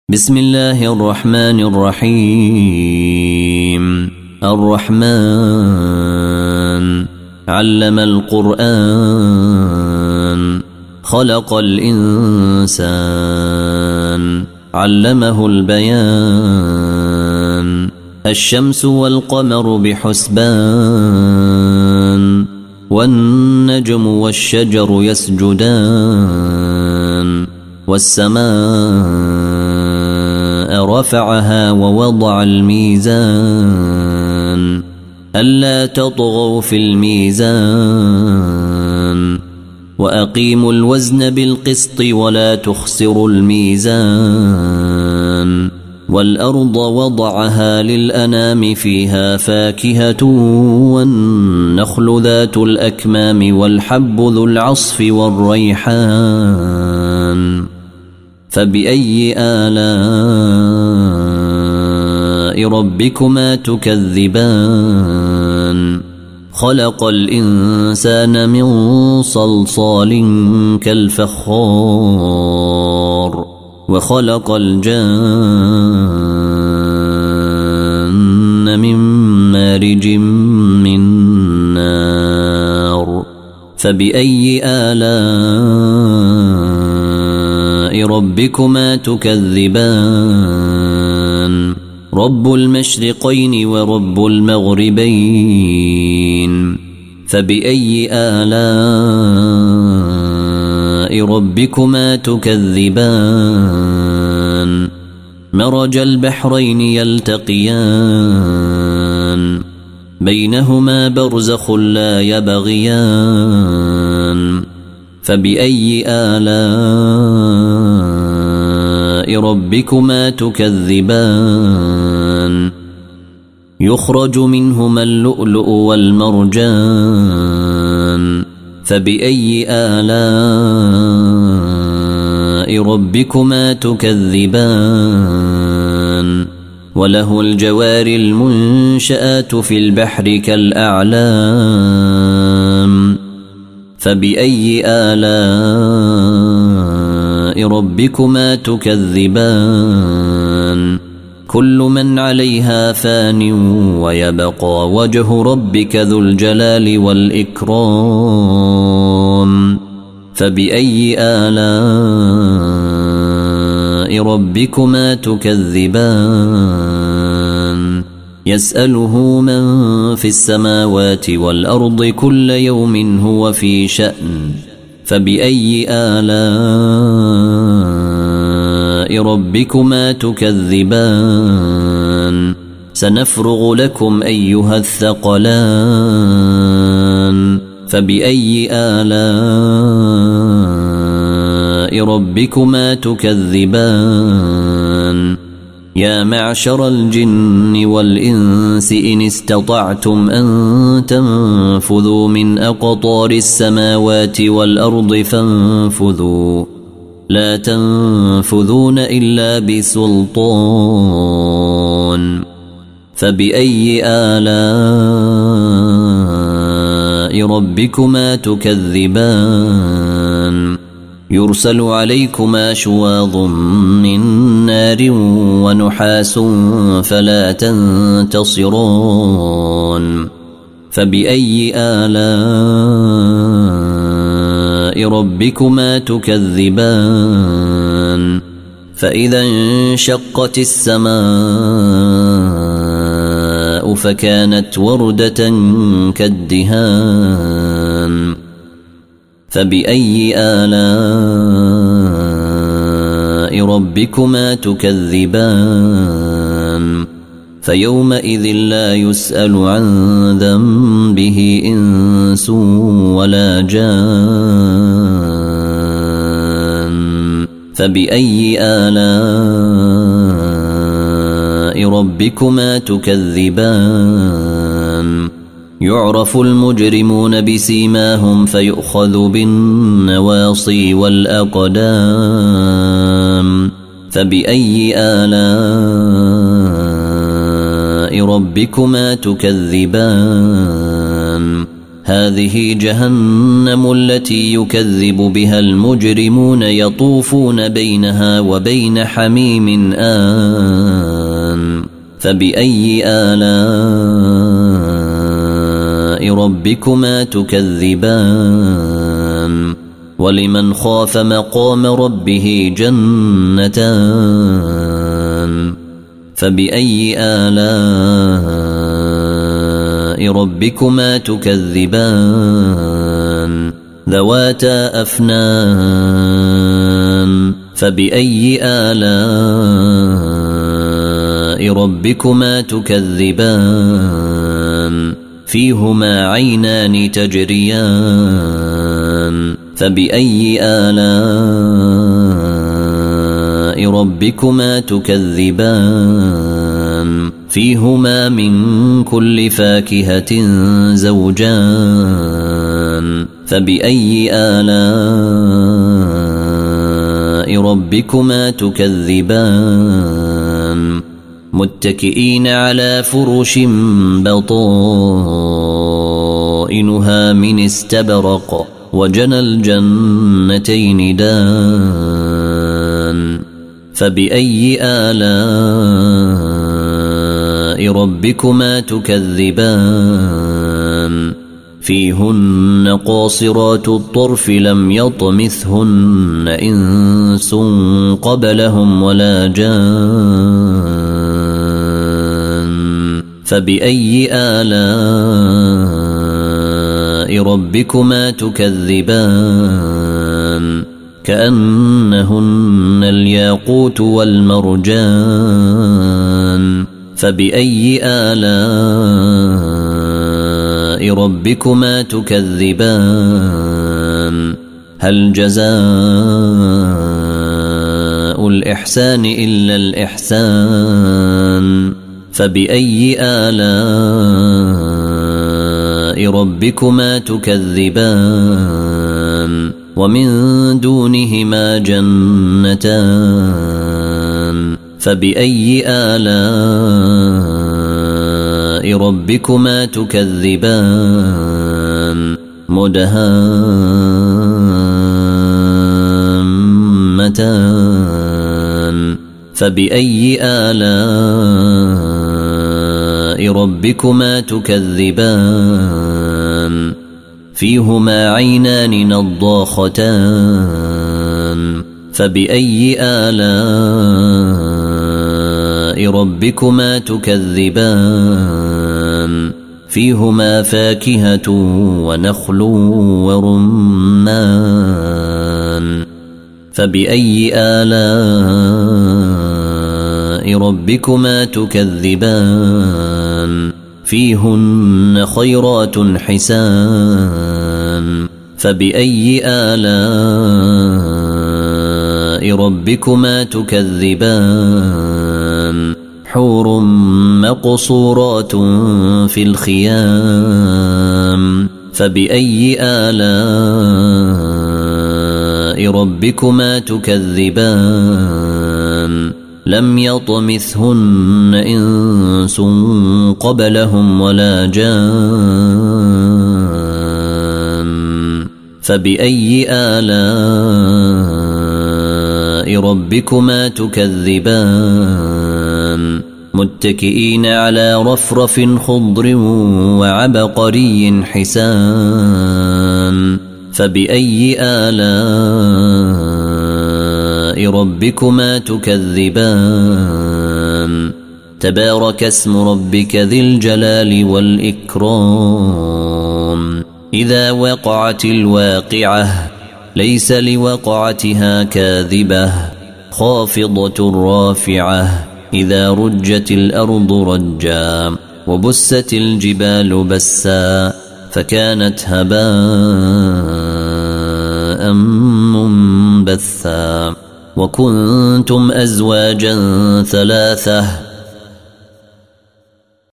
بسم الله الرحمن الرحيم. الرحمن علم القرآن خلق الإنسان علمه البيان الشمس والقمر بحسبان والنجم والشجر يسجدان والسماء رفعها ووضع الميزان ألا تطغوا في الميزان وأقيموا الوزن بالقسط ولا تخسروا الميزان والأرض وضعها للأنام فيها فاكهة والنخل ذات الأكمام والحب ذو العصف والريحان فبأي آلاء ربكما تكذبان خلق الإنسان من صلصال كالفخار وخلق الجان من مارج من نار فبأي آلاء ربكما تكذبان رب المشرقين ورب المغربين فبأي آلاء ربكما تكذبان مرج البحرين يلتقيان بينهما برزخ لا يبغيان فبأي آلاء ربكما تكذبان يخرج منهما اللؤلؤ والمرجان فبأي آلاء ربكما تكذبان وله الجوار المنشآت في البحر كالأعلام فبأي آلاء ربكما تكذبان كل من عليها فان ويبقى وجه ربك ذو الجلال والإكرام فبأي آلاء ربكما تكذبان يسأله من في السماوات والأرض كل يوم هو في شأن فبأي آلاء ربكما تكذبان سنفرغ لكم أيها الثقلان فبأي آلاء ربكما تكذبان يا معشر الجن والإنس إن استطعتم أن تنفذوا من أقطار السماوات والأرض فانفذوا لا تنفذون إلا بسلطان فبأي آلاء ربكما تكذبان يرسل عليكما شواظ من نار ونحاس فلا تنتصران فبأي آلاء ربكما تكذبان فإذا انشقت السماء فكانت وردة كالدهان فبأي آلاء ربكما تكذبان فيومئذ لا يسأل عن ذنبه إنس ولا جان فبأي آلاء ربكما تكذبان يعرف المجرمون بسيماهم فيؤخذ بالنواصي والأقدام فبأي آلاء ربكما تكذبان هذه جهنم التي يكذب بها المجرمون يطوفون بينها وبين حميم آن فبأي آلاء ربكما تكذبان ولمن خاف مقام ربه جنتان فبأي آلاء ربكما تكذبان ذواتا أفنان فبأي آلاء ربكما تكذبان فيهما عينان تجريان فبأي آلاء ربكما تكذبان فيهما من كل فاكهة زوجان فبأي آلاء ربكما تكذبان متكئين على فرش بطائنها من استبرق وجنى الجنتين دان فبأي آلاء ربكما تكذبان فيهن قاصرات الطرف لم يطمثهن إنس قبلهم ولا جان فبأي آلاء ربكما تكذبان كأنهن الياقوت والمرجان فبأي آلاء ربكما تكذبان هل جزاء الإحسان إلا الإحسان فبأي آلاء ربكما تكذبان ومن دونهما جنتان فبأي آلاء ربكما تكذبان مدهامتان فبأي آلاء ربكما تكذبان فيهما عينان نضاختان فبأي آلاء ربكما تكذبان فيهما فاكهة ونخل ورمان فبأي آلاء ربكما تكذبان فيهن خيرات حسان فبأي آلاء ربكما تكذبان حور مقصورات في الخيام فبأي آلاء ربكما تكذبان لم يطمثهن إنس قبلهم ولا جان فبأي آلاء ربكما تكذبان متكئين على رفرف خضر وعبقري حسان فبأي آلاء ربكما تكذبان تبارك اسم ربك ذي الجلال والإكرام إذا وقعت الواقعة ليس لوقعتها كاذبة خافضة رافعة إذا رجت الأرض رجا وبست الجبال بسا فكانت هباء منبثا وكنتم أزواجا ثلاثة